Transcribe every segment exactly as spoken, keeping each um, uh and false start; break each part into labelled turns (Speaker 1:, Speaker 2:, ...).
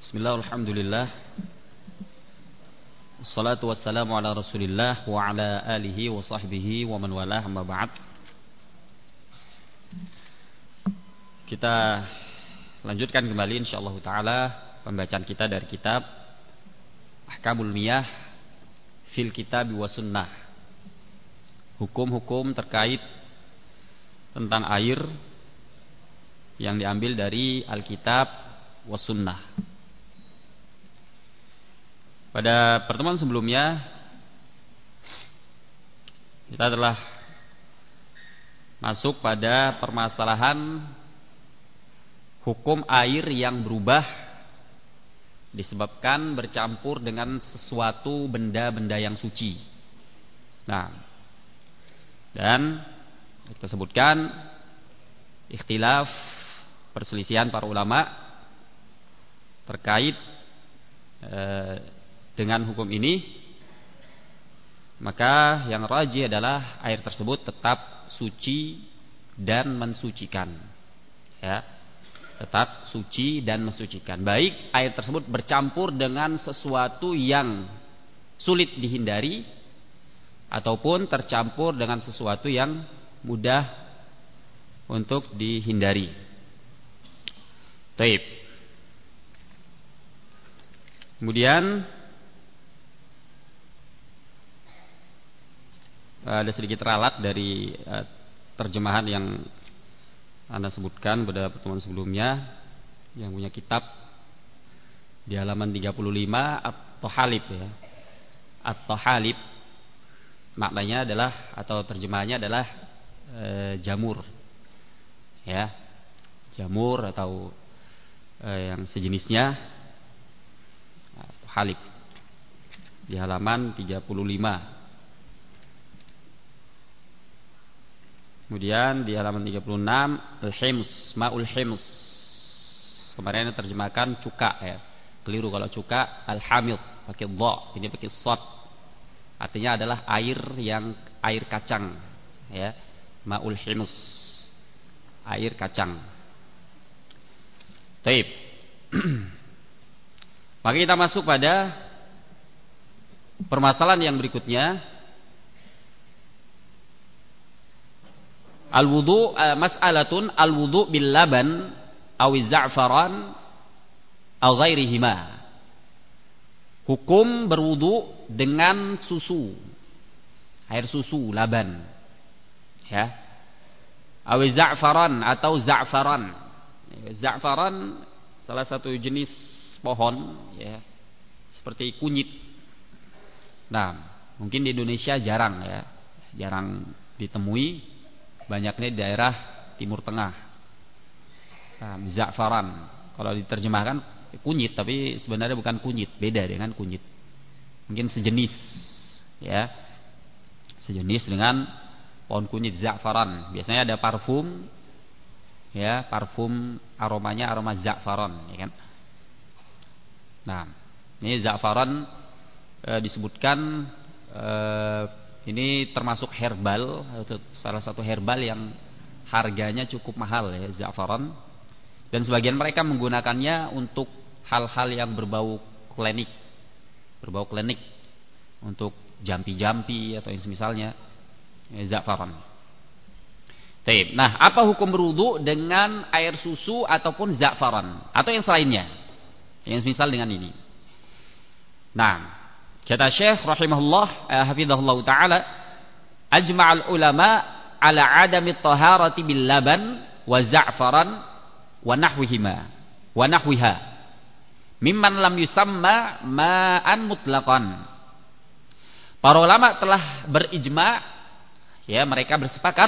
Speaker 1: Bismillah, alhamdulillah. Wassalatu wassalamu ala rasulillah wa ala alihi wa sahbihi wa man walah, amma ba'd. Kita lanjutkan kembali insyaallah ta'ala pembacaan kita dari kitab Ahkamul Miyah fil Kitab wa Sunnah. Hukum-hukum terkait tentang air yang diambil dari Alkitab wa Sunnah. Pada pertemuan sebelumnya kita telah masuk pada permasalahan hukum air yang berubah disebabkan bercampur dengan sesuatu benda-benda yang suci. Nah, dan kita sebutkan ikhtilaf, perselisihan para ulama terkait eh, dengan hukum ini. Maka yang rajih adalah air tersebut tetap suci dan mensucikan, ya, tetap suci dan mensucikan. Baik air tersebut bercampur dengan sesuatu yang sulit dihindari ataupun tercampur dengan sesuatu yang mudah untuk dihindari. Taib. Kemudian ada sedikit ralat dari uh, terjemahan yang Anda sebutkan pada pertemuan sebelumnya, yang punya kitab di halaman tiga puluh lima At-Tahalib, ya. At-Tahalib maknanya adalah atau terjemahannya adalah uh, jamur, ya, jamur atau uh, yang sejenisnya. At-Tahalib di halaman tiga puluh lima. Kemudian di halaman tiga puluh enam al-hims, ma'ul hims. Kemarin terjemahkan cuka, ya. Keliru kalau cuka al-hamid pakai dha, ini pakai shad. Artinya adalah air yang air kacang, ya. Ma'ul hims, air kacang. Baik. Maka kita masuk pada permasalahan yang berikutnya. Al-wudu, uh, mas'alatun al-wudu bil laban aw za'faran aw ghairihima. Hukum berwudu dengan susu, air susu, laban, ya. Aw za'faran atau za'faran. Za'faran salah satu jenis pohon, ya, seperti kunyit. Nah, mungkin di Indonesia jarang, ya, jarang ditemui. Banyaknya di daerah Timur Tengah. Nah, za'faran kalau diterjemahkan kunyit, tapi sebenarnya bukan kunyit, beda dengan kunyit. Mungkin sejenis, ya, sejenis dengan pohon kunyit, za'faran. Biasanya ada parfum, ya, parfum aromanya aroma za'faran, ya kan. Nah, ini za'faran e, disebutkan e, ini termasuk herbal, salah satu herbal yang harganya cukup mahal, ya, za'faran. Dan sebagian mereka menggunakannya untuk hal-hal yang berbau klinik, berbau klinik, untuk jampi-jampi atau yang semisalnya, ya, za'faran. Baik. Nah, apa hukum berwudu dengan air susu ataupun za'faran atau yang selainnya, yang semisal dengan ini? Nah, kata Syekh rahimahullah, eh, hafizahullah taala, ajma'al ulama ala adami taharati bil laban wa za'faran wa nahwihima wa nahwiha mimman lam yusamma ma'an mutlaqan. Para ulama telah berijma, ya, mereka bersepakat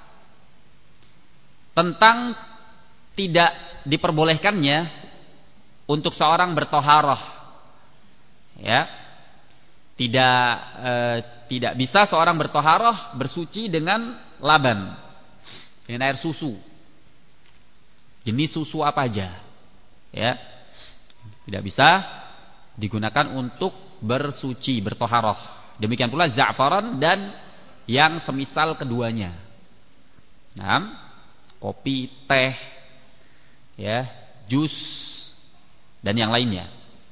Speaker 1: tentang tidak diperbolehkannya untuk seorang bertoharah, ya. Tidak eh, tidak bisa seorang bertoharah, bersuci dengan laban, dengan air susu, jenis susu apa aja, ya, tidak bisa digunakan untuk bersuci, bertoharah. Demikian pula za'faran dan yang semisal keduanya. Nah, kopi, teh, ya, jus, dan yang lainnya.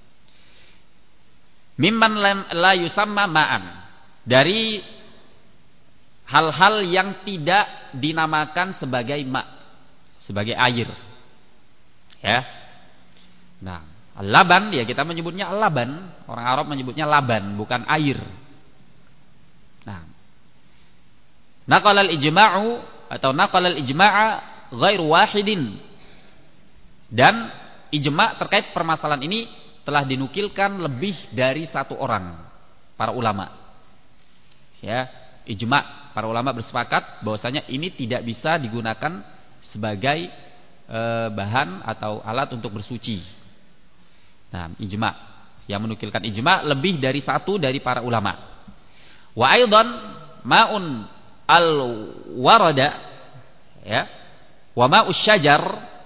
Speaker 1: Mimman la yusamma ma'an, dari hal-hal yang tidak dinamakan sebagai ma', sebagai air. Ya. Nah, laban ya kita menyebutnya laban, orang Arab menyebutnya laban, bukan air. Nah, naqalal ijma'u atau naqalal ijma'a ghairu wahidin, dan ijma' terkait permasalahan ini telah dinukilkan lebih dari satu orang para ulama. Ya, ijma' para ulama bersepakat bahwasanya ini tidak bisa digunakan sebagai e, bahan atau alat untuk bersuci. Nah, ijma' yang menukilkan ijma' lebih dari satu dari para ulama. Wa aidan ma'un al-warada, ya, wa ma'us syajar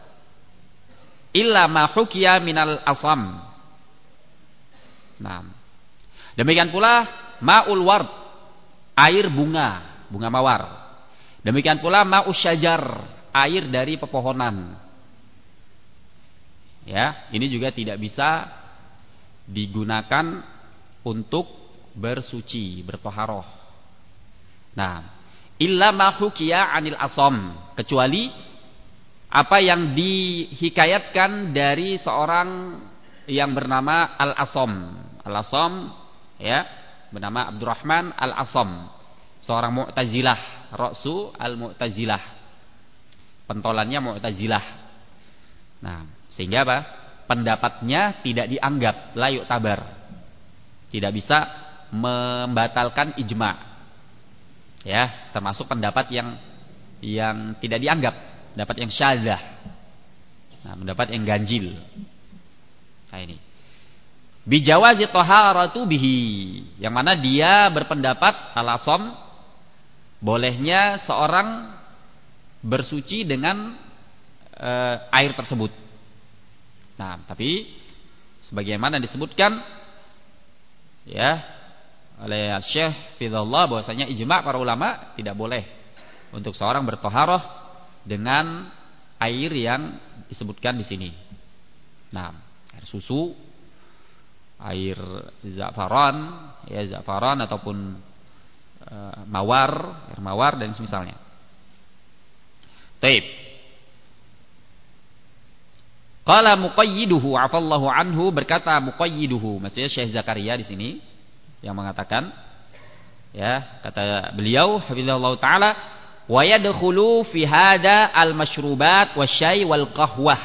Speaker 1: illa ma hukiya minal asam. Nah, demikian pula ma'ul ward, air bunga, bunga mawar. Demikian pula ma'us syajar, air dari pepohonan. Ya, ini juga tidak bisa digunakan untuk bersuci, bertoharoh. Nah, illa ma hukiya anil asam, kecuali apa yang dihikayatkan dari seorang yang bernama Al-Asam. Al-Asam, ya, bernama Abdurrahman Al-Asam, seorang Mu'tazilah, Ra'su Al-Mu'tazilah, pentolannya Mu'tazilah. Nah, sehingga apa? Pendapatnya tidak dianggap layuk tabar, tidak bisa membatalkan ijma'. Ya, termasuk pendapat yang yang tidak dianggap, pendapat yang syadzah. Nah, pendapat yang ganjil. Nah, ini bijawazi taharatu bihi, yang mana dia berpendapat Al-Asam bolehnya seorang bersuci dengan e, air tersebut. Nah, tapi sebagaimana disebutkan ya oleh Syekh Fidhullah bahwasanya ijma' para ulama tidak boleh untuk seorang bertoharoh dengan air yang disebutkan di sini. Nah, air susu, air za'faran, ya za'faran ataupun e, mawar, air mawar dan semisalnya. Taib. Qala muqayyiduhu afallahu anhu, berkata muqayyiduhu, maksudnya Syekh Zakaria di sini yang mengatakan, ya, kata beliau hafizallahu taala, wa yadkhulu fi hada al-mashrubat wasyai wal qahwah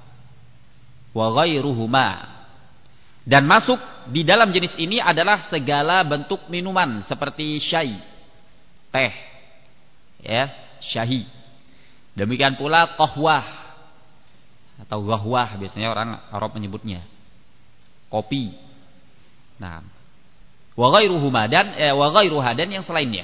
Speaker 1: wa ghairuhuma, dan masuk di dalam jenis ini adalah segala bentuk minuman seperti syai, teh, ya, syahi. Demikian pula qahwah atau ghahwah, biasanya orang Arab menyebutnya kopi. Nah, wa ghairuhuma, dan eh, wa ghairuha, dan yang selainnya.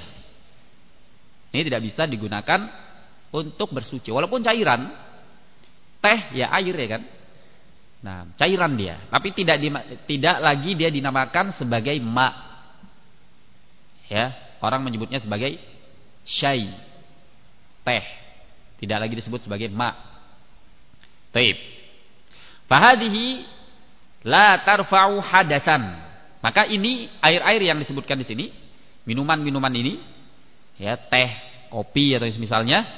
Speaker 1: Ini tidak bisa digunakan untuk bersuci, walaupun cairan. Teh ya air, ya kan? Nah, cairan dia, tapi tidak di, tidak lagi dia dinamakan sebagai ma. Ya, orang menyebutnya sebagai syai, teh, tidak lagi disebut sebagai ma. Taib. Fahadihi la tarfa'u hadatsan. Maka ini air-air yang disebutkan di sini, minuman-minuman ini, ya, teh, kopi atau misalnya,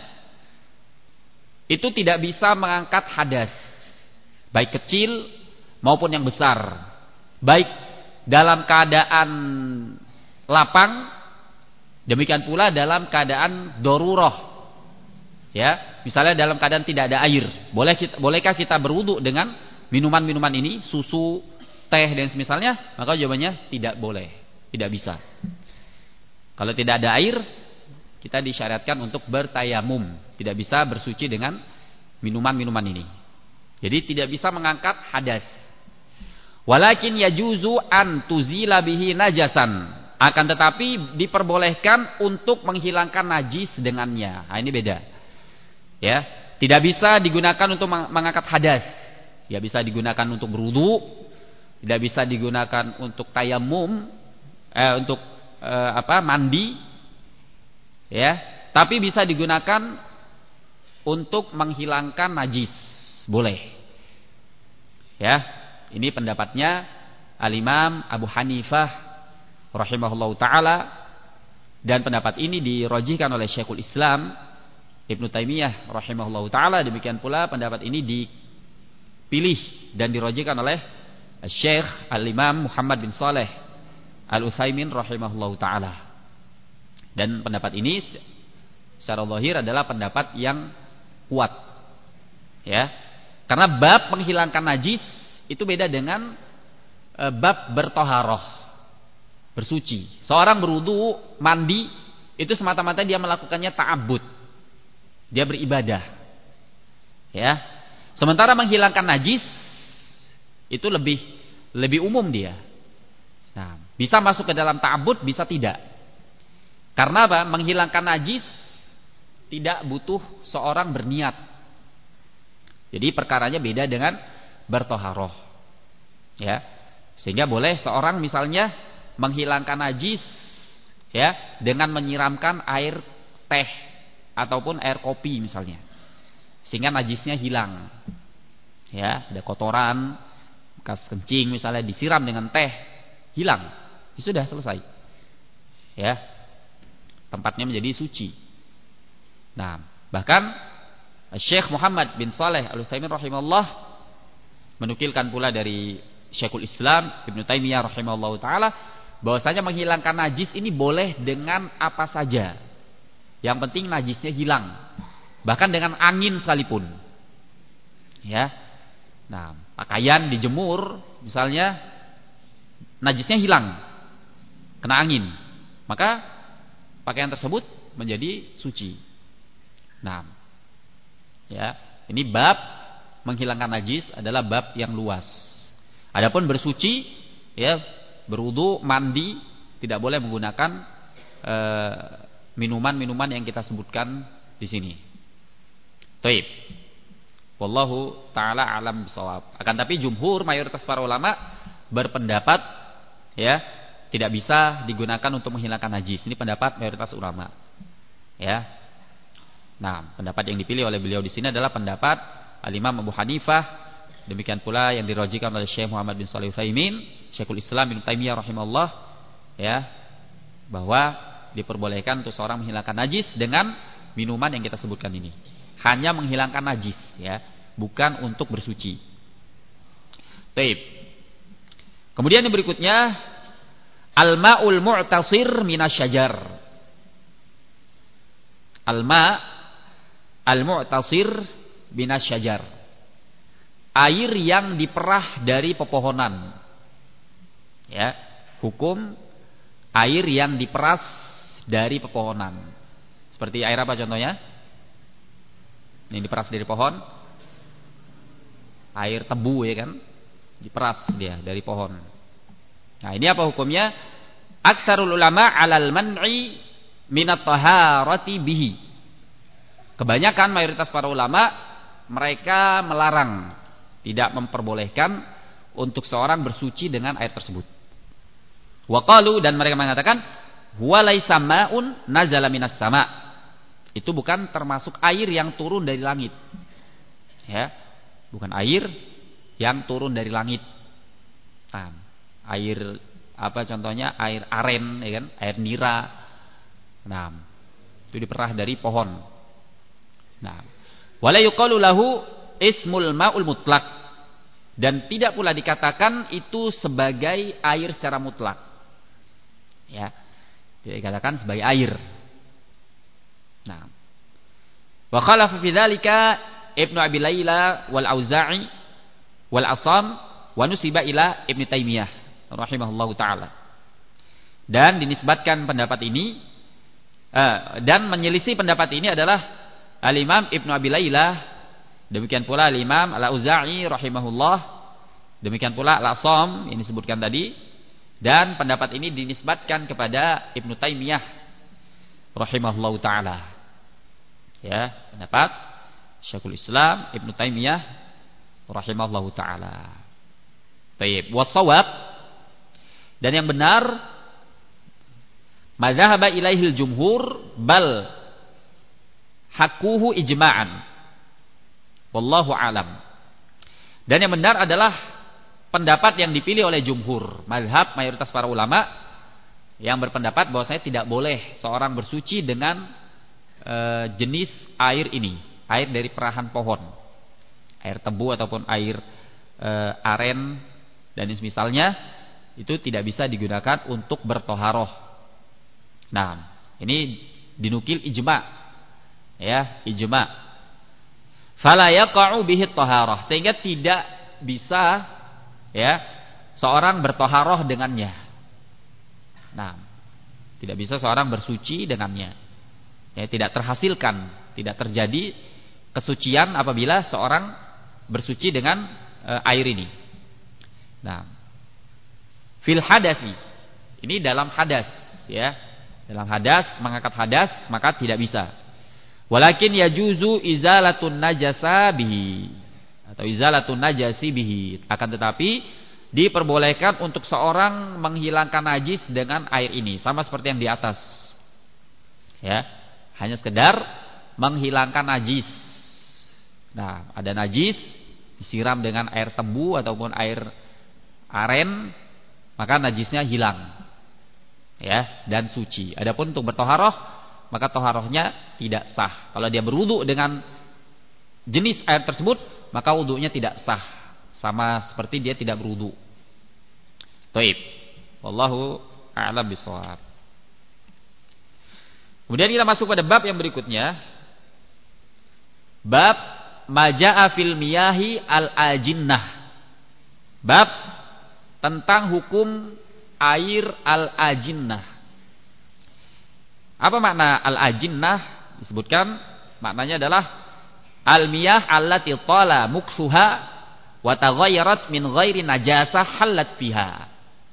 Speaker 1: itu tidak bisa mengangkat hadas, baik kecil maupun yang besar, baik dalam keadaan lapang, demikian pula dalam keadaan daruroh. Ya, misalnya dalam keadaan tidak ada air, boleh kita, bolehkah kita berwudu dengan minuman-minuman ini, susu, teh dan semisalnya? Maka jawabannya tidak boleh, tidak bisa. Kalau tidak ada air, kita disyariatkan untuk bertayamum, tidak bisa bersuci dengan minuman-minuman ini. Jadi tidak bisa mengangkat hadas. Walakin yajuzu an tuzila bihi najasan, akan tetapi diperbolehkan untuk menghilangkan najis dengannya. Nah, ini beda. Ya, tidak bisa digunakan untuk mengangkat hadas. Ya, bisa digunakan untuk berwudu, tidak bisa digunakan untuk tayamum, eh, untuk eh, apa? mandi. Ya, tapi bisa digunakan untuk menghilangkan najis. Boleh. Ya. Ini pendapatnya Al-Imam Abu Hanifah rahimahullahu taala, dan pendapat ini dirojihkan oleh Syekhul Islam Ibnu Taimiyah rahimahullahu taala. Demikian pula pendapat ini dipilih dan dirojihkan oleh Syekh Al-Imam Muhammad bin Shalih Al-Utsaimin rahimahullahu taala. Dan pendapat ini secara zahir adalah pendapat yang kuat. Ya. Karena bab menghilangkan najis itu beda dengan e, bab bertoharoh, bersuci. Seorang berwudu, mandi, itu semata-mata dia melakukannya ta'abbud. Dia beribadah. Ya. Sementara menghilangkan najis itu lebih lebih umum dia. Nah, bisa masuk ke dalam ta'abbud, bisa tidak. Karena apa? Menghilangkan najis tidak butuh seorang berniat. Jadi perkaranya beda dengan bertoharoh, ya. Sehingga boleh seorang misalnya menghilangkan najis, ya, dengan menyiramkan air teh ataupun air kopi misalnya, sehingga najisnya hilang. Ya, ada kotoran, bekas kencing misalnya disiram dengan teh, hilang, ya sudah selesai. Ya, tempatnya menjadi suci. Nah, bahkan Syekh Muhammad bin Shalih Al-Utsaimin rahimahullah menukilkan pula dari Syekhul Islam Ibnu Taimiyah rahimahullah taala bahwasanya menghilangkan najis ini boleh dengan apa saja. Yang penting najisnya hilang. Bahkan dengan angin sekalipun. Ya. Nah, pakaian dijemur misalnya najisnya hilang kena angin, maka pakaian tersebut menjadi suci. Nah, ya, ini bab menghilangkan najis adalah bab yang luas. Adapun bersuci, ya, berwudu, mandi, tidak boleh menggunakan minuman-minuman yang kita sebutkan di sini. Taib. Wallahu taala alam bisawab. Akan tapi jumhur mayoritas para ulama berpendapat, ya, tidak bisa digunakan untuk menghilangkan najis. Ini pendapat mayoritas ulama. Ya. Nah, pendapat yang dipilih oleh beliau di sini adalah pendapat Al-Imam Abu Hanifah. Demikian pula yang dirojihkan oleh Syekh Muhammad bin Shalih Al-Utsaimin, Syekhul Islam Ibnu Taimiyah rahimahullah, ya, bahwa diperbolehkan untuk seorang menghilangkan najis dengan minuman yang kita sebutkan ini. Hanya menghilangkan najis, ya, bukan untuk bersuci. Baik. Kemudian yang berikutnya, al-ma'ul mu'tasir minasyajar. Al-ma' al-mu'tasir binasyajar, air yang diperah dari pepohonan. Ya, hukum air yang diperas dari pepohonan. Seperti air apa contohnya? Yang diperas dari pohon? Air tebu, ya kan? Diperas dia dari pohon. Nah, ini apa hukumnya? Aktsarul ulama 'alal man'i minat taharati bihi. Kebanyakan mayoritas para ulama mereka melarang, tidak memperbolehkan untuk seorang bersuci dengan air tersebut. Wa qalu, dan mereka mengatakan huwa laisa ma'un nazala minas sama'. Itu bukan termasuk air yang turun dari langit. Ya, bukan air yang turun dari langit. Nah, air apa contohnya? Air aren, ya kan? Air nira. Nah, itu diperah dari pohon. Nah, wala yuqalu lahu ismul ma'ul mutlak, dan tidak pula dikatakan itu sebagai air secara mutlak. Ya, tidak dikatakan sebagai air. Nah, wa khalafa fi dzalika Ibnu Abi Laila wal Auza'i wal Asam wa nusiba ila Ibnu Taimiyah rahimahullahu taala. Dan dinisbatkan pendapat ini uh, dan menyelisih pendapat ini adalah Al-Imam Ibnu Abi Laila, demikian pula Al-Imam Al-Auza'i rahimahullah, demikian pula Al-Asam yang disebutkan tadi, dan pendapat ini dinisbatkan kepada Ibnu Taimiyah rahimahullahu taala. Ya, pendapat Syekhul Islam Ibnu Taimiyah rahimahullahu taala. Baik, wasawab, dan yang benar mazhaba ilaihil jumhur bal hakuhu ijma'an, wallahu alam. Dan yang benar adalah pendapat yang dipilih oleh jumhur, mazhab mayoritas para ulama yang berpendapat bahwasanya tidak boleh seorang bersuci dengan e, jenis air ini, air dari perahan pohon, air tebu ataupun air e, aren dan misalnya itu tidak bisa digunakan untuk bertoharoh. Nah, ini dinukil ijma, ya ijma. Fala yaqa'u bihi toharoh, sehingga tidak bisa ya seorang bertoharoh dengannya. Nah, tidak bisa seorang bersuci dengannya. Ya, tidak terhasilkan, tidak terjadi kesucian apabila seorang bersuci dengan e, air ini. Nah, fil hadasi, ini dalam hadas, ya. Dalam hadas, mengangkat hadas, maka tidak bisa. Walakin yajuzu izalatun najasa bihi, atau izalatun najasi bihi. Akan tetapi diperbolehkan untuk seorang menghilangkan najis dengan air ini, sama seperti yang di atas. Ya, hanya sekedar menghilangkan najis. Nah, ada najis disiram dengan air tebu ataupun air aren, maka najisnya hilang. Ya, dan suci. Adapun untuk bertoharoh, maka toharohnya tidak sah. Kalau dia berwudu dengan jenis air tersebut, maka wudunya tidak sah. Sama seperti dia tidak berwudu. Taib. Wallahu a'lam bishawab. Kemudian kita masuk pada bab yang berikutnya. Bab maja'a fil miyahi al-ajinnah. Bab tentang hukum air al-ajinnah. Apa makna al-ajinnah? Disebutkan maknanya adalah al-miyah allati tala muksuha wa taghayyarat min ghairi najasah halat fiha.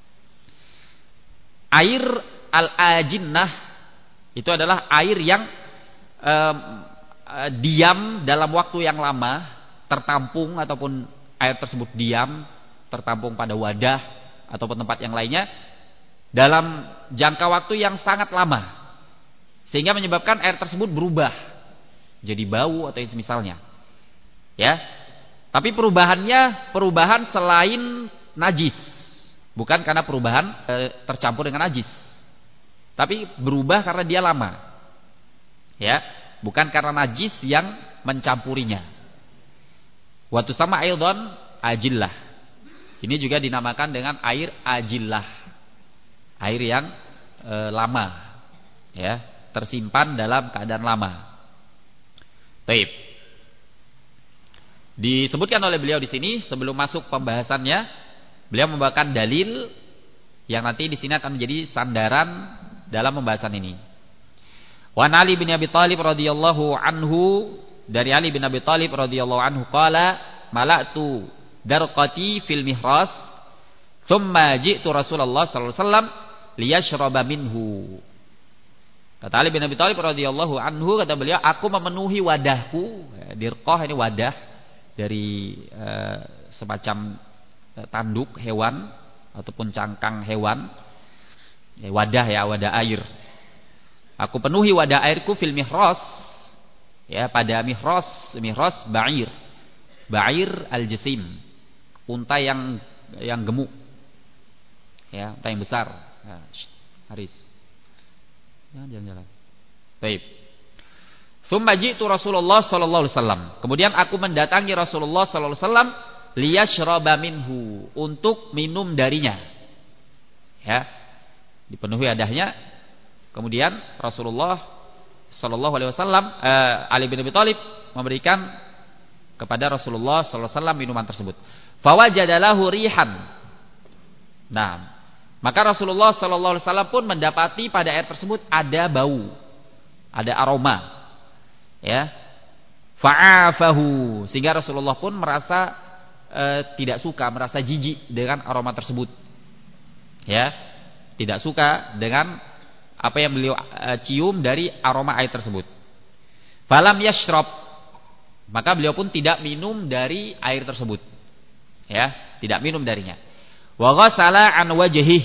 Speaker 1: Air al-ajinnah itu adalah air yang um, uh, diam dalam waktu yang lama, tertampung ataupun air tersebut diam, tertampung pada wadah ataupun tempat yang lainnya dalam jangka waktu yang sangat lama, sehingga menyebabkan air tersebut berubah jadi bau atau semisalnya. Ya. Tapi perubahannya perubahan selain najis, bukan karena perubahan e, tercampur dengan najis, tapi berubah karena dia lama, ya, bukan karena najis yang mencampurinya. Waktu sama aidon ajillah, ini juga dinamakan dengan air ajillah, air yang e, lama, ya, tersimpan dalam keadaan lama. Baik. Disebutkan oleh beliau di sini sebelum masuk pembahasannya, beliau membawakan dalil yang nanti di sini akan menjadi sandaran dalam pembahasan ini. Wa Ali bin Abi Thalib radhiyallahu anhu, dari Ali bin Abi Thalib radhiyallahu anhu qala mala'tu darqati fil mihras thumma ji'tu Rasulullah sallallahu alaihi wasallam liyashraba minhu. Kata Ali bin Abi Thalib radhiyallahu anhu, kata beliau, aku memenuhi wadahku, dirqah ini wadah dari e, semacam e, tanduk hewan ataupun cangkang hewan, e, wadah ya, wadah air. Aku penuhi wadah airku fil mihras, ya, pada mihras, mihras ba'ir, ba'ir al-jasim, unta yang yang gemuk, ya, unta yang besar. Nah, Haris, jangan jalan-jalan. Baik. Tsumma ji'tu Rasulullah sallallahu alaihi wasallam. Kemudian aku mendatangi Rasulullah sallallahu alaihi wasallam liyashraba minhu, untuk minum darinya. Ya. Dipenuhi wadahnya. Kemudian Rasulullah sallallahu alaihi wasallam eh, Ali bin Abi Thalib memberikan kepada Rasulullah sallallahu alaihi wasallam minuman tersebut. Fawajadalahu rihan. Nah, maka Rasulullah sallallahu alaihi wasallam pun mendapati pada air tersebut ada bau, ada aroma. Ya, fa'afahu, sehingga Rasulullah pun merasa e, tidak suka, merasa jijik dengan aroma tersebut. Ya, tidak suka dengan apa yang beliau e, cium dari aroma air tersebut. Falam yashrab, maka beliau pun tidak minum dari air tersebut. Ya, tidak minum darinya. Wa ghasala an wajhihi.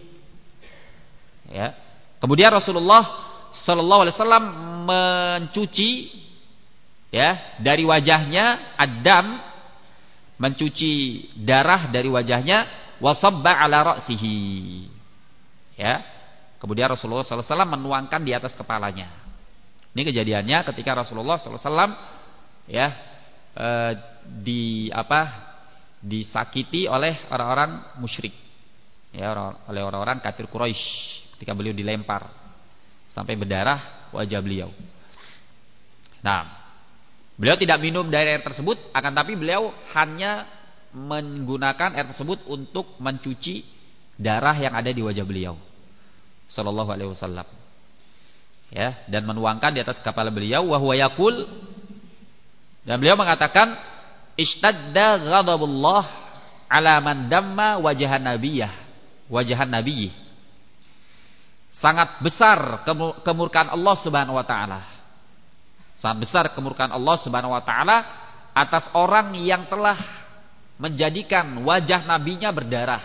Speaker 1: Ya. Kemudian Rasulullah sallallahu alaihi wasallam mencuci, ya, dari wajahnya adam, mencuci darah dari wajahnya, wasabba ala ra'sihi. Ya. Kemudian Rasulullah sallallahu alaihi wasallam menuangkan di atas kepalanya. Ini kejadiannya ketika Rasulullah sallallahu alaihi wasallam ya e, di apa? disakiti oleh orang-orang musyrik. Ya, oleh orang-orang kafir Quraisy ketika beliau dilempar sampai berdarah wajah beliau. Nah, beliau tidak minum dari air tersebut, akan tapi beliau hanya menggunakan air tersebut untuk mencuci darah yang ada di wajah beliau sallallahu alaihi wasallam. Ya, dan menuangkan di atas kepala beliau, wa huwa yaqul, dan beliau mengatakan, ishtadda ghadabullah ala man damma wajhan nabiyyah, wajhan nabiyyi. Sangat besar kemurkaan Allah Subhanahu wa taala. Sangat besar kemurkaan Allah Subhanahu wa taala atas orang yang telah menjadikan wajah nabinya berdarah.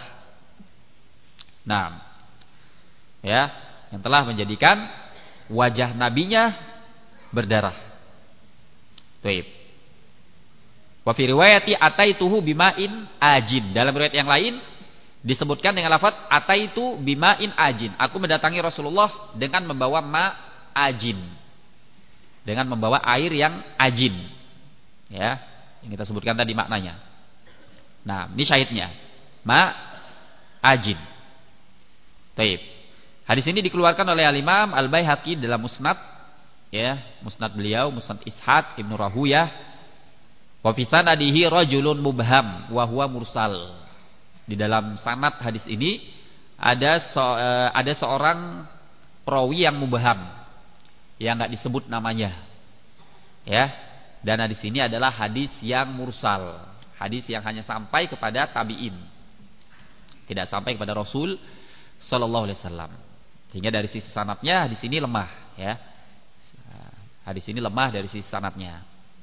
Speaker 1: Nah, ya, yang telah menjadikan wajah nabinya berdarah. Baik. Wa fi riwayati ataituhu bima'in ajin. Dalam riwayat yang lain disebutkan dengan lafaz ataitu bima'in ajin. Aku mendatangi Rasulullah dengan membawa ma ajin. Dengan membawa air yang ajin. Ya, yang kita sebutkan tadi maknanya. Nah, ini syahidnya. Ma ajin. Baik. Hadis ini dikeluarkan oleh Al-Imam Al-Baihaqi dalam Musnad, ya, Musnad beliau, Musnad Ishaq Ibnu Rahuyah. Wa fi sanadihi rajulun mubham wa huwa mursal. Di dalam sanad hadis ini ada so, uh, ada seorang perawi yang mubham, yang enggak disebut namanya. Ya. Dan hadis ini adalah hadis yang mursal, hadis yang hanya sampai kepada tabi'in. Tidak sampai kepada Rasul sallallahu alaihi wasallam. Sehingga dari sisi sanadnya hadis ini lemah, ya. Hadis ini lemah dari sisi sanadnya.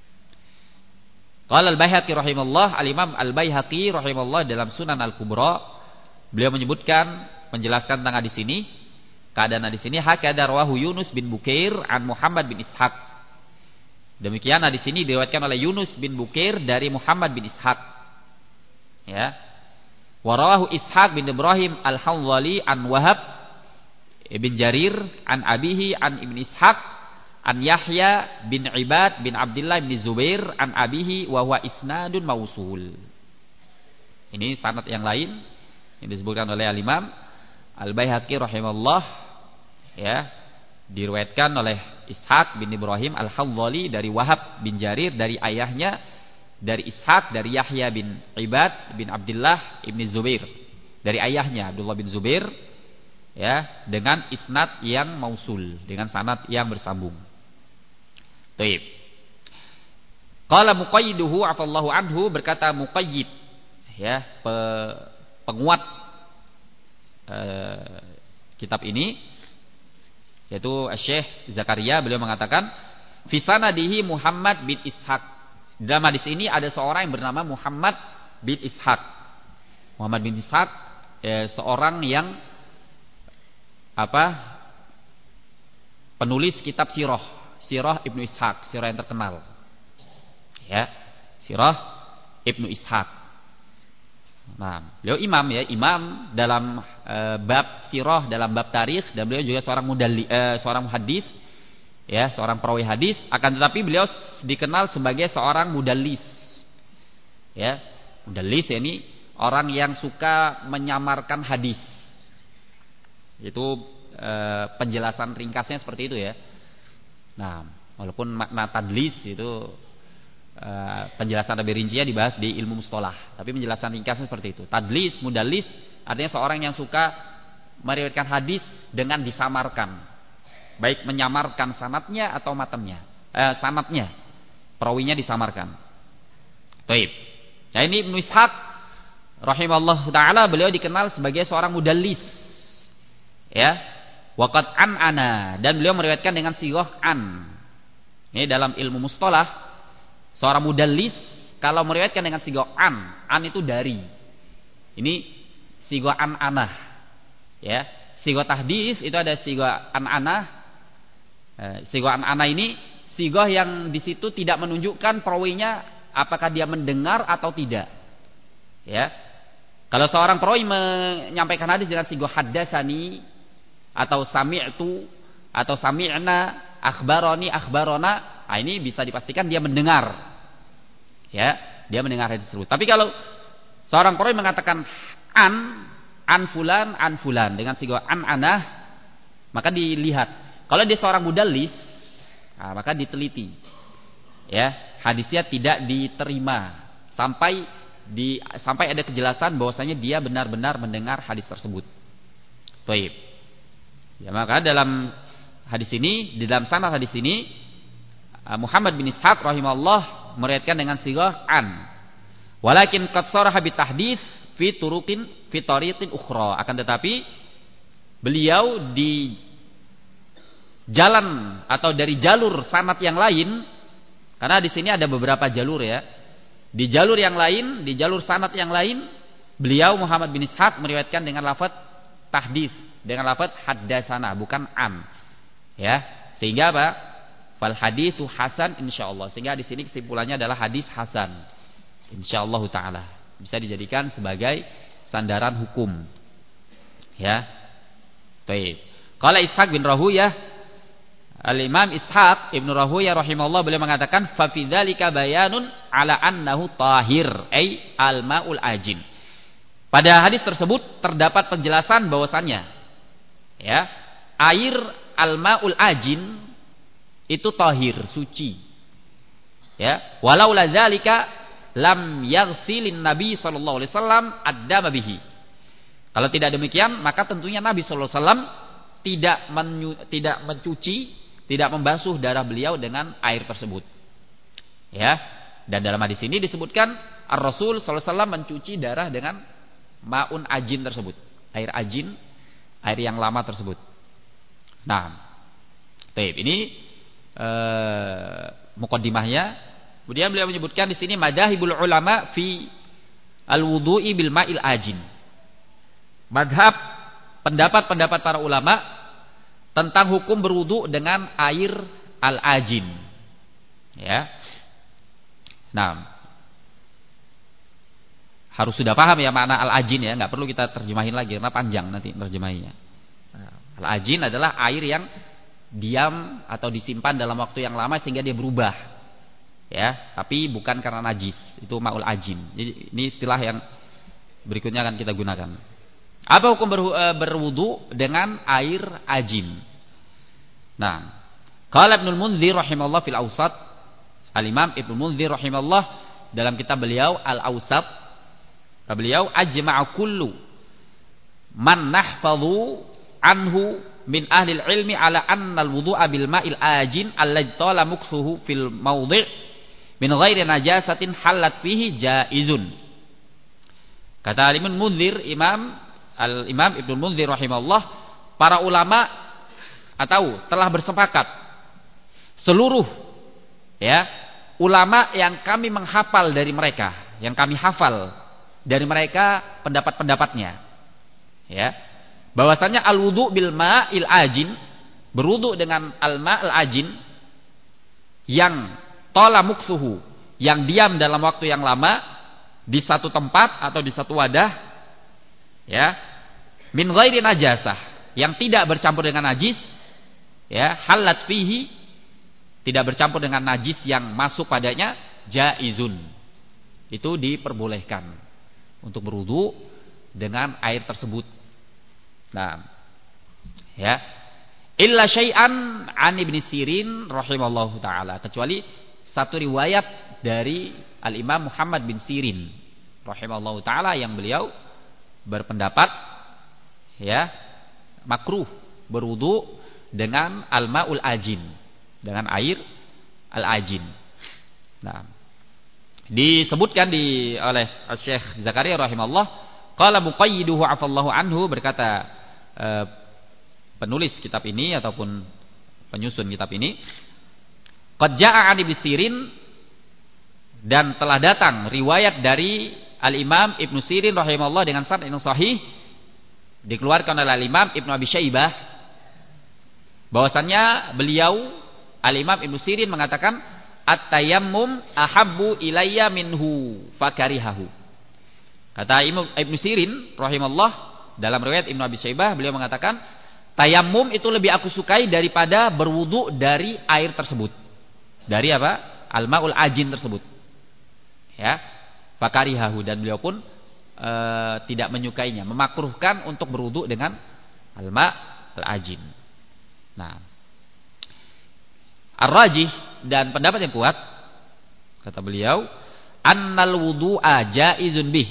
Speaker 1: Qala Al-Baihaqi rahimahullah, Al-Imam Al-Baihaqi rahimahullah dalam Sunan Al-Kubra, beliau menyebutkan, menjelaskan tentang hadis ini, keadaan hadis ini, hakadha rawahu Yunus bin Bukair an Muhammad bin Ishaq. Demikian hadis ini diriwayatkan oleh Yunus bin Bukair dari Muhammad bin Ishaq. Ya. Wa rawahu Ishaq bin Ibrahim Al-Hanzali an Wahab bin Jarir an abihi an Ibn Ishaq an Yahya bin Ibad bin Abdullah bin Zubair an abihi wa huwa isnadun mausul. Ini sanad yang lain yang disebutkan oleh Al-Imam Al-Baihaqi rahimahullah, ya, diriwayatkan oleh Ishaq bin Ibrahim Al-Hanzali dari Wahab bin Jarir dari ayahnya, dari Ishaq dari Yahya bin Ibad bin Abdullah bin Zubair dari ayahnya Abdullah bin Zubair, ya, dengan isnad yang mausul, dengan sanad yang bersambung. Baik. Qala muqayyiduhu afallahu anhu, berkata muqayyid, ya, pe, penguat eh, kitab ini, yaitu Syekh Zakaria, beliau mengatakan fi sanadihi Muhammad bin Ishaq. Dalam hadis ini ada seorang yang bernama Muhammad bin Ishaq. Muhammad bin Ishaq, eh, seorang yang apa? Penulis kitab sirah. Sirah Ibnu Ishaq, sirah yang terkenal. Ya, Sirah Ibnu Ishaq. Nah, beliau imam, ya, imam dalam e, bab sirah, dalam bab tarikh, dan beliau juga seorang mudalli, e, seorang hadis, ya, seorang perawi hadis. Akan tetapi beliau dikenal sebagai seorang mudallis. Ya, mudallis, ya, ini orang yang suka menyamarkan hadis. Itu e, penjelasan ringkasnya seperti itu, ya. Nah, walaupun makna tadlis itu uh, penjelasan lebih rincinya dibahas di ilmu mustalah, tapi penjelasan ringkasnya seperti itu. Tadlis, mudallis artinya seorang yang suka meriwayatkan hadis dengan disamarkan, baik menyamarkan sanadnya atau matanya, eh, sanadnya, perawinya disamarkan. Baik. Nah, ini Ibnu Ishaq rahimahullah taala, beliau dikenal sebagai seorang mudallis. Ya. Waqad an ana, dan beliau meriwayatkan dengan sighah an. Ini dalam ilmu mustalah, seorang mudallis kalau meriwayatkan dengan sighah an, an itu dari. Ini sighah an anah. Ya, sighah tahdits itu ada sighah an anah. Eh, sighah an anah ini sighah yang di situ tidak menunjukkan perawinya apakah dia mendengar atau tidak. Ya. Kalau seorang perawi menyampaikan hadis dengan sigo haddatsani atau sami'tu atau sami'na, akhbaroni, akhbarona, nah ini bisa dipastikan dia mendengar. Ya, dia mendengar hadis tersebut. Tapi kalau seorang perawi mengatakan an, an fulan, an fulan dengan sigo an anah, maka dilihat. Kalau dia seorang mudallis, nah, maka diteliti. Ya, hadisnya tidak diterima sampai di sampai ada kejelasan bahwasanya dia benar-benar mendengar hadis tersebut. Baik. Ya, maka dalam hadis ini, di dalam sanad hadis ini Muhammad bin Ishaq rahimahullah meriwayatkan dengan sighah an. Walakin qad sharaha bi tahdits fi turuqin fi tariqin ukhra. Akan tetapi beliau di jalan atau dari jalur sanad yang lain, karena di sini ada beberapa jalur ya. Di jalur yang lain, di jalur sanad yang lain, beliau Muhammad bin Ishaq meriwayatkan dengan lafaz tahdits, dengan lafaz haddatsana, bukan an. Ya, sehingga apa? Fal haditsu hasan insyaallah. Sehingga di sini kesimpulannya adalah hadis hasan. Insyaallah taala. Bisa dijadikan sebagai sandaran hukum. Ya. Baik. Qala Ishaq bin Rahuyah, Al-Imam Ishaq Ibn Rahuyah rahimahullah beliau mengatakan fa fi dzalika bayanun ala annahu tahir ay al-ma'ul ajin. Pada hadis tersebut terdapat penjelasan bahwasannya ya, air al-ma'ul ajin itu tahir, suci. Ya, walau la dzalika lam yaghsilin Nabi sallallahu alaihi wasallam ad-dama bihi. Kalau tidak demikian, maka tentunya Nabi sallallahu alaihi wasallam tidak menyu, tidak mencuci, tidak membasuh darah beliau dengan air tersebut. Ya. Dan dalam hadis ini disebutkan Ar-Rasul sallallahu alaihi wasallam mencuci darah dengan ma'un ajin tersebut. Air ajin, air yang lama tersebut. Nah. Baik, ini eh muqaddimahnya. Kemudian beliau menyebutkan di sini madahibul ulama fi al-wudu'i bil ma'il ajin. Madhab, pendapat-pendapat para ulama tentang hukum berwudu dengan air al-ajin. Ya. Nah, harus sudah paham ya makna al-ajin ya, nggak perlu kita terjemahin lagi karena panjang nanti terjemahinya. Nah, al-ajin adalah air yang diam atau disimpan dalam waktu yang lama sehingga dia berubah. Ya, tapi bukan karena najis. Itu ma'ul ajin. Jadi ini istilah yang berikutnya akan kita gunakan. Apa hukum berwudu dengan air ajin? Nah, qala Ibnu Munzir rahimahullah fil Awsat, Al-Imam Ibnu Munzir rahimahullah dalam kitab beliau Al-Awsat, beliau ajma'a kullu man nahfadhu anhu min ahli ilmi ala anna al-wudu'a bil ma'il ajin alladhi tala muksuhu fil mawdi' min ghairi najasatin halat fihi jaizun. Kata Al-Imam Munzir, Imam Al-Imam Ibnu Munzir rahimahullah, para ulama atau telah bersepakat seluruh ya ulama yang kami menghafal dari mereka, yang kami hafal dari mereka pendapat-pendapatnya ya, bahwasanya al-wudu bil ma'il ajin, berwudu dengan al-ma'il ajin yang tala muksuhu, yang diam dalam waktu yang lama di satu tempat atau di satu wadah ya, min ghairi najasah, yang tidak bercampur dengan najis ya, halat fihi, tidak bercampur dengan najis yang masuk padanya, jaizun, itu diperbolehkan untuk berwudu dengan air tersebut. Nah, ya, illa syai'an an Ibnu Sirin rahimallahu taala, kecuali satu riwayat dari Al-Imam Muhammad bin Sirin rahimallahu taala yang beliau berpendapat ya makruh berwudu dengan al-ma'ul ajin, dengan air al-ajin. Nah, disebutkan di oleh Syekh Zakaria rahimahullah, qala muqayyiduhu afallahu anhu, berkata eh, penulis kitab ini ataupun penyusun kitab ini, qad jaa'a an Ibnu Sirin, dan telah datang riwayat dari Al-Imam Ibnu Sirin rahimahullah dengan sanad yang sahih, dikeluarkan oleh Al-Imam Ibnu Abi Syaibah, bahwasannya beliau Al-Imam Ibnu Sirin mengatakan at-tayammum ahabbu ilayya minhu fakarihahu. Kata Ibnu Sirin rahimahullah dalam riwayat Ibnu Abi Syaibah, beliau mengatakan tayammum itu lebih aku sukai daripada berwudu dari air tersebut. Dari apa? Al-ma'ul ajin tersebut. Ya. Fakarihahu, dan beliau pun e, tidak menyukainya, memakruhkan untuk berwudu dengan al-ma'ul ajin. Nah, ar-rajih dan pendapat yang kuat kata beliau, annal wudu'a jaizun bih.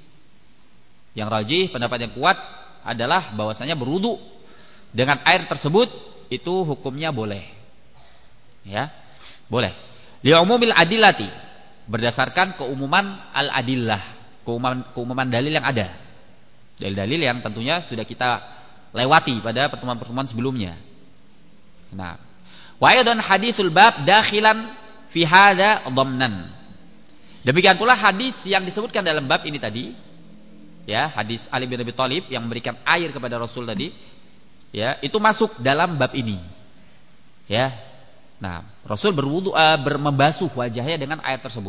Speaker 1: Yang rajih, pendapat yang kuat adalah bahwasanya berwudu dengan air tersebut itu hukumnya boleh. Ya, boleh. Li'umumil adillati, berdasarkan keumuman al-adillah, keumuman, keumuman dalil yang ada. Dalil-dalil yang tentunya sudah kita lewati pada pertemuan-pertemuan sebelumnya. Nah, wa aidan haditsul bab dakhilan fi hadza dhamnan. Demikian pula hadis yang disebutkan dalam bab ini tadi, ya, hadis Ali bin Abi Thalib yang memberikan air kepada Rasul tadi, ya, itu masuk dalam bab ini. Ya. Nah, Rasul berwudu uh, membasuh wajahnya dengan air tersebut.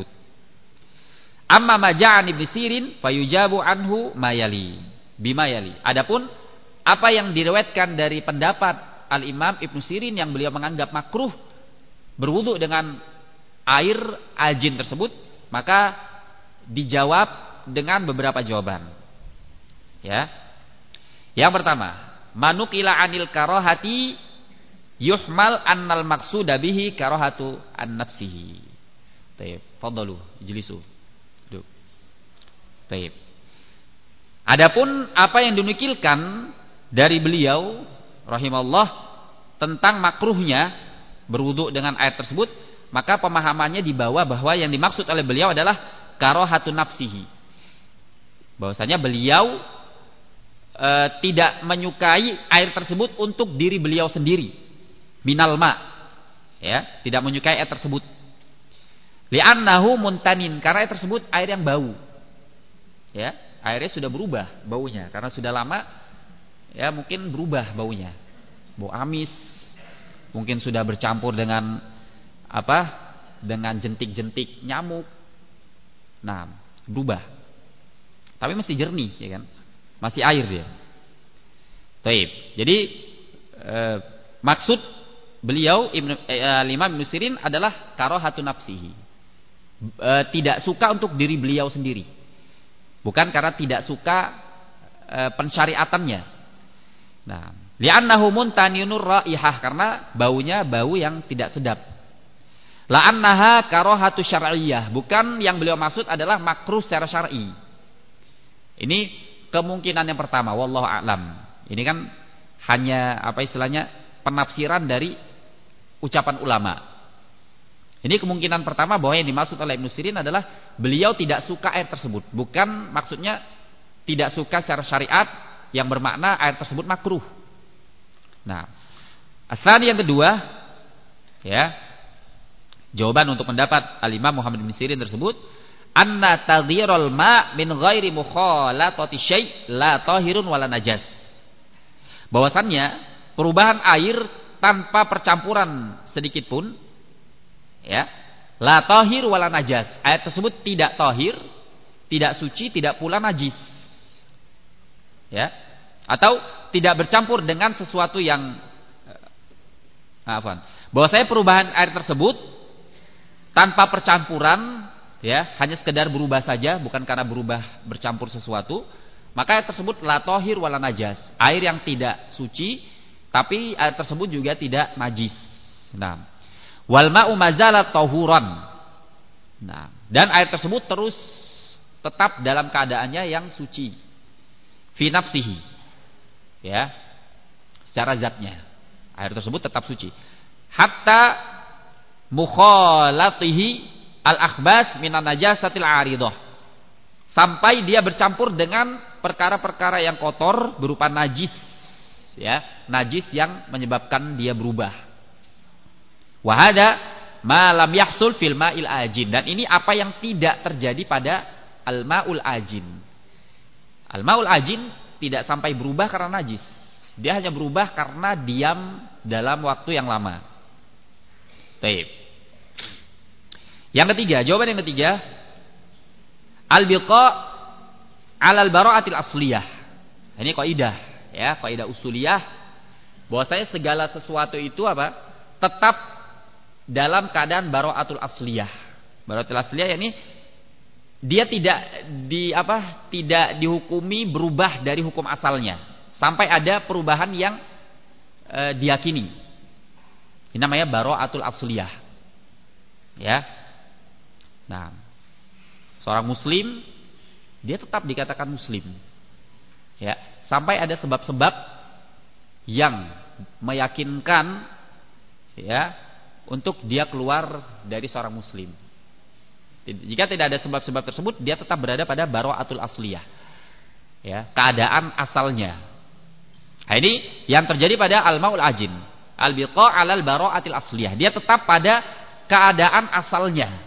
Speaker 1: Amma maja'an Ibnu Sirin fayujabu anhu mayali bimayali. Adapun apa yang diriwayatkan dari pendapat Al-Imam Ibnu Sirin yang beliau menganggap makruh berwudu dengan air ajin tersebut, maka dijawab dengan beberapa jawaban. Ya. Yang pertama, manukila anil karahati yuhmal annal maqsuda bihi karahatu an nafsihi. Baik, fadhalu, ijlisu. Duduk. Baik. Adapun apa yang dinukilkan dari beliau rahimahullah tentang makruhnya berwudu dengan air tersebut, maka pemahamannya dibawa bahwa yang dimaksud oleh beliau adalah karahatu nafsihi. Bahwasanya beliau e, tidak menyukai air tersebut untuk diri beliau sendiri. Minal ma, ya, tidak menyukai air tersebut. Li'annahu muntanin, karena air tersebut air yang bau. Ya, airnya sudah berubah baunya karena sudah lama, ya, mungkin berubah baunya. Bau amis, mungkin sudah bercampur dengan apa? Dengan jentik-jentik nyamuk. Nah, berubah. Tapi masih jernih, ya kan? Masih air dia. Taib. Jadi eh, maksud beliau Ibnu eh, Imam Ibnu Sirin adalah karahatu nafsihi. E, tidak suka untuk diri beliau sendiri. Bukan karena tidak suka e, pensyariatannya. Nah, li'annahu muntaninur raihah, karena baunya bau yang tidak sedap. La'annaha karahatu syar'iyyah, bukan yang beliau maksud adalah makruh secara syar'i. Ini kemungkinan yang pertama, wallahu a'lam. Ini kan hanya apa istilahnya penafsiran dari ucapan ulama. Ini kemungkinan pertama bahwa yang dimaksud oleh Ibnu Sirin adalah beliau tidak suka air tersebut, bukan maksudnya tidak suka secara syariat yang bermakna air tersebut makruh. Nah, asal yang kedua, ya, jawaban untuk pendapat Al-Imam Muhammad bin Sirin tersebut, anna taghyirul ma' min ghairi mukhalatati syai' la tahirun wala najas. Bahwasannya perubahan air tanpa percampuran sedikit pun, ya, la tahir wala najas, air tersebut tidak tahir, tidak suci, tidak pula najis, ya, atau tidak bercampur dengan sesuatu yang apa? Bahwa saya perubahan air tersebut tanpa percampuran, ya, hanya sekedar berubah saja, bukan karena berubah bercampur sesuatu, maka air tersebut la tahir wala najas, air yang tidak suci tapi air tersebut juga tidak najis. Nah, wal ma'u mazalat tahuran. Nah, dan air tersebut terus tetap dalam keadaannya yang suci. Fi nafsihi. Ya. Secara zatnya. Air tersebut tetap suci. Hatta mukhalatihi al-akhbas minan najasatil 'aridah. Sampai dia bercampur dengan perkara-perkara yang kotor berupa najis. Ya, najis yang menyebabkan dia berubah. Wa hada ma lam yahsul fil ma'il ajin, dan ini apa yang tidak terjadi pada al-ma'ul ajin. Al-ma'ul ajin tidak sampai berubah karena najis. Dia hanya berubah karena diam dalam waktu yang lama. Baik. Yang ketiga, jawaban yang ketiga, al-biqa 'alal bara'atil asliyah. Ini kaidah ya, kaidah usuliyah bahwasanya segala sesuatu itu apa? Tetap dalam keadaan bara'atul asliyah. Bara'atul asliyah ini dia tidak di apa? Tidak dihukumi berubah dari hukum asalnya sampai ada perubahan yang e, diyakini. Ini namanya bara'atul asliyah. Ya. Nah, seorang muslim dia tetap dikatakan muslim. Ya, sampai ada sebab-sebab yang meyakinkan ya untuk dia keluar dari seorang muslim. Jika tidak ada sebab-sebab tersebut, dia tetap berada pada bara'atul asliyah. Ya, keadaan asalnya. Nah, ini yang terjadi pada al-maul ajin. Al-biqa' 'alal bara'atil asliyah. Dia tetap pada keadaan asalnya.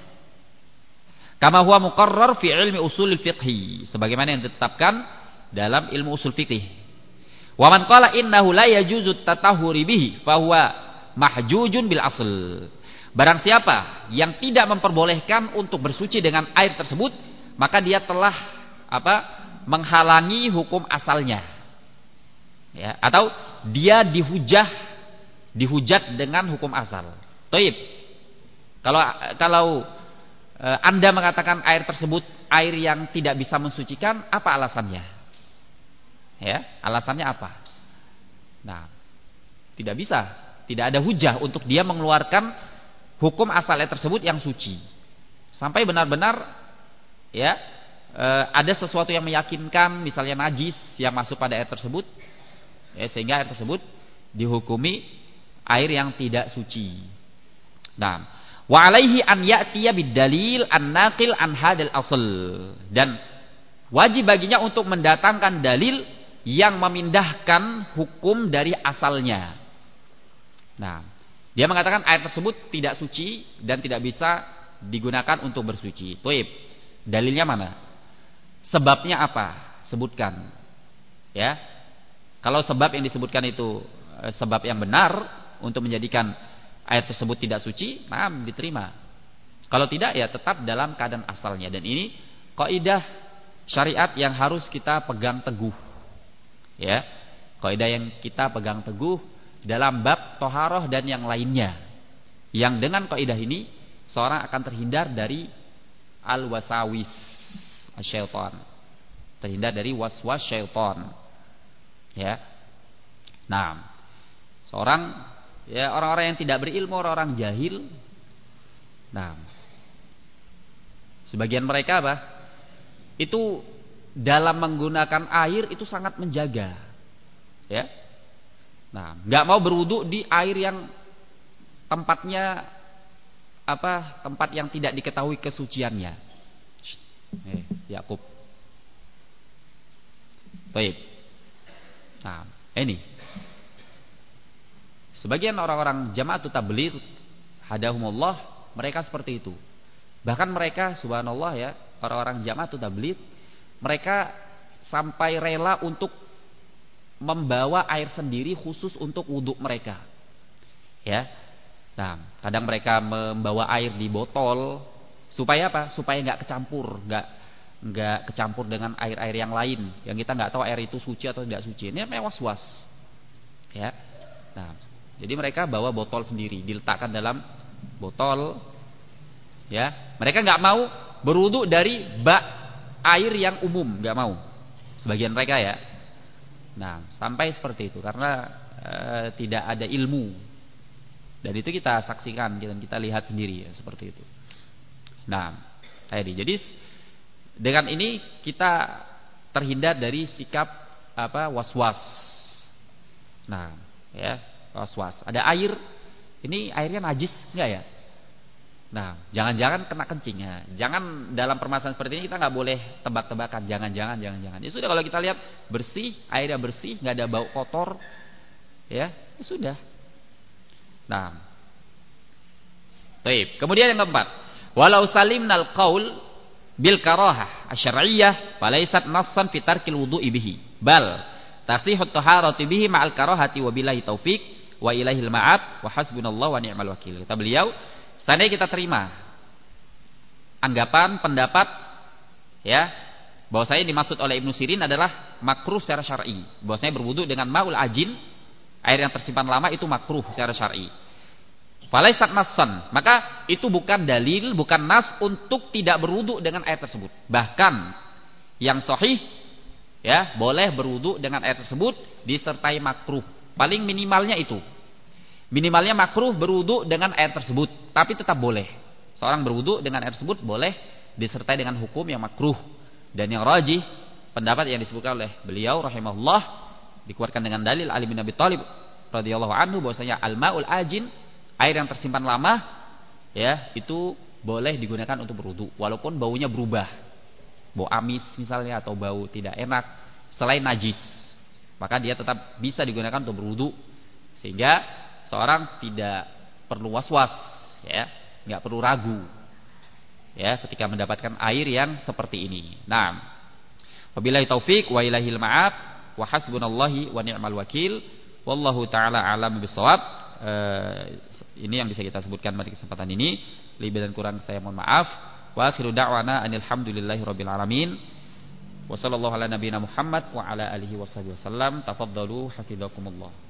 Speaker 1: Kama huwa muqarrar fi ilmi usulil fiqhi, sebagaimana yang ditetapkan dalam ilmu usul fikih. Wa man qala innahu la yajuzu tatahhuri bihi fa huwa mahjujun bil asl. Barang siapa yang tidak memperbolehkan untuk bersuci dengan air tersebut, maka dia telah apa? Menghalangi hukum asalnya. Ya, atau dia dihujah dihujat dengan hukum asal. Taib. Kalau kalau e, Anda mengatakan air tersebut air yang tidak bisa mensucikan, apa alasannya? Ya, alasannya apa? Nah, tidak bisa, tidak ada hujah untuk dia mengeluarkan hukum asalnya tersebut yang suci. Sampai benar-benar ya e, ada sesuatu yang meyakinkan, misalnya najis yang masuk pada air tersebut, ya, sehingga air tersebut dihukumi air yang tidak suci. Nah, wa alaihi an ya'tiya bid-dalil an-naqil an hadal asl, dan wajib baginya untuk mendatangkan dalil yang memindahkan hukum dari asalnya. Nah, dia mengatakan air tersebut tidak suci dan tidak bisa digunakan untuk bersuci. Toib. Dalilnya mana? Sebabnya apa? Sebutkan. Ya. Kalau sebab yang disebutkan itu e, sebab yang benar untuk menjadikan air tersebut tidak suci, nah diterima. Kalau tidak, ya tetap dalam keadaan asalnya. Dan ini kaidah syariat yang harus kita pegang teguh. Ya. Kaidah yang kita pegang teguh dalam bab toharoh dan yang lainnya, yang dengan kaidah ini seorang akan terhindar dari al-wasawis syaitan, terhindar dari waswas syaitan. Ya, nah, seorang ya orang-orang yang tidak berilmu, orang-orang jahil, nah, sebagian mereka apa? Itu dalam menggunakan air itu sangat menjaga, ya. Nah, nggak mau berwudu di air yang tempatnya apa? Tempat yang tidak diketahui kesuciannya. Eh, Yakub. Baik. Nah, ini. Sebagian orang-orang Jama'atut Tabligh hadahumullah, mereka seperti itu. Bahkan mereka subhanallah ya, orang-orang Jama'atut Tabligh, mereka sampai rela untuk membawa air sendiri khusus untuk wudhu mereka. Ya. Nah, kadang mereka membawa air di botol supaya apa? Supaya nggak kecampur, nggak nggak kecampur dengan air-air yang lain yang kita nggak tahu air itu suci atau tidak suci. Ini namanya was-was. Ya. Nah, jadi mereka bawa botol sendiri, diletakkan dalam botol. Ya. Mereka nggak mau berwudhu dari bak air yang umum, nggak mau. Sebagian mereka ya. Nah, sampai seperti itu karena e, tidak ada ilmu. Dan itu kita saksikan dan kita lihat sendiri ya, seperti itu. Nah, tadi jadi dengan ini kita terhindar dari sikap apa? Was-was. Nah, ya, was-was. Ada air, ini airnya najis enggak ya? Nah, jangan-jangan kena kencing ya. Jangan dalam permasalahan seperti ini kita nggak boleh tebak-tebakan. Jangan-jangan, jangan-jangan. Ya sudah, kalau kita lihat bersih, airnya bersih, nggak ada bau kotor, ya, ya sudah. Nah, baik. Kemudian yang keempat, walau salimnal qaul bil karahah asy'ariyah, falaisat nassan fi tarkil wudu'i bihi, bal tasihut taharati bihi ma'al karahati wa billahi taufik wa ilaihil ma'ab wa hasbunallahu wa ni'mal wakil. Kata beliau, seandainya kita terima anggapan, pendapat ya Bahwasanya dimaksud oleh Ibnu Sirin adalah makruh secara syar'i. Bahwasanya berwudu dengan maul ajin, air yang tersimpan lama itu makruh secara syar'i. Falaisat nassan, maka itu bukan dalil, bukan nas untuk tidak berwudu dengan air tersebut. Bahkan yang sahih ya, boleh berwudu dengan air tersebut disertai makruh. Paling minimalnya itu. Minimalnya makruh berwudu dengan air tersebut, tapi tetap boleh. Seorang berwudu dengan air tersebut boleh disertai dengan hukum yang makruh. Dan yang rajih, pendapat yang disebutkan oleh beliau rahimahullah, dikuatkan dengan dalil Ali bin Abi Thalib radhiyallahu anhu bahwasanya al-maul ajin, air yang tersimpan lama ya, itu boleh digunakan untuk berwudu walaupun baunya berubah. Bau amis misalnya atau bau tidak enak selain najis, maka dia tetap bisa digunakan untuk berwudu, sehingga seorang tidak perlu was-was ya, nggak perlu ragu ya ketika mendapatkan air yang seperti ini. Nah, wabillahi taufik wa ilahil ma'ab wa hasbunallahi wa ni'mal wakil wallahu taala alam bisawab. Uh, ini yang bisa kita sebutkan pada kesempatan ini. Lebih dan kurang saya mohon maaf. Wa akhiru da'wana anil hamdulillahi rabbil alamin. Wa sallallahu ala nabiyyina Muhammad wa ala alihi washabihi wasallam. Tafaddalu hafizakumullah.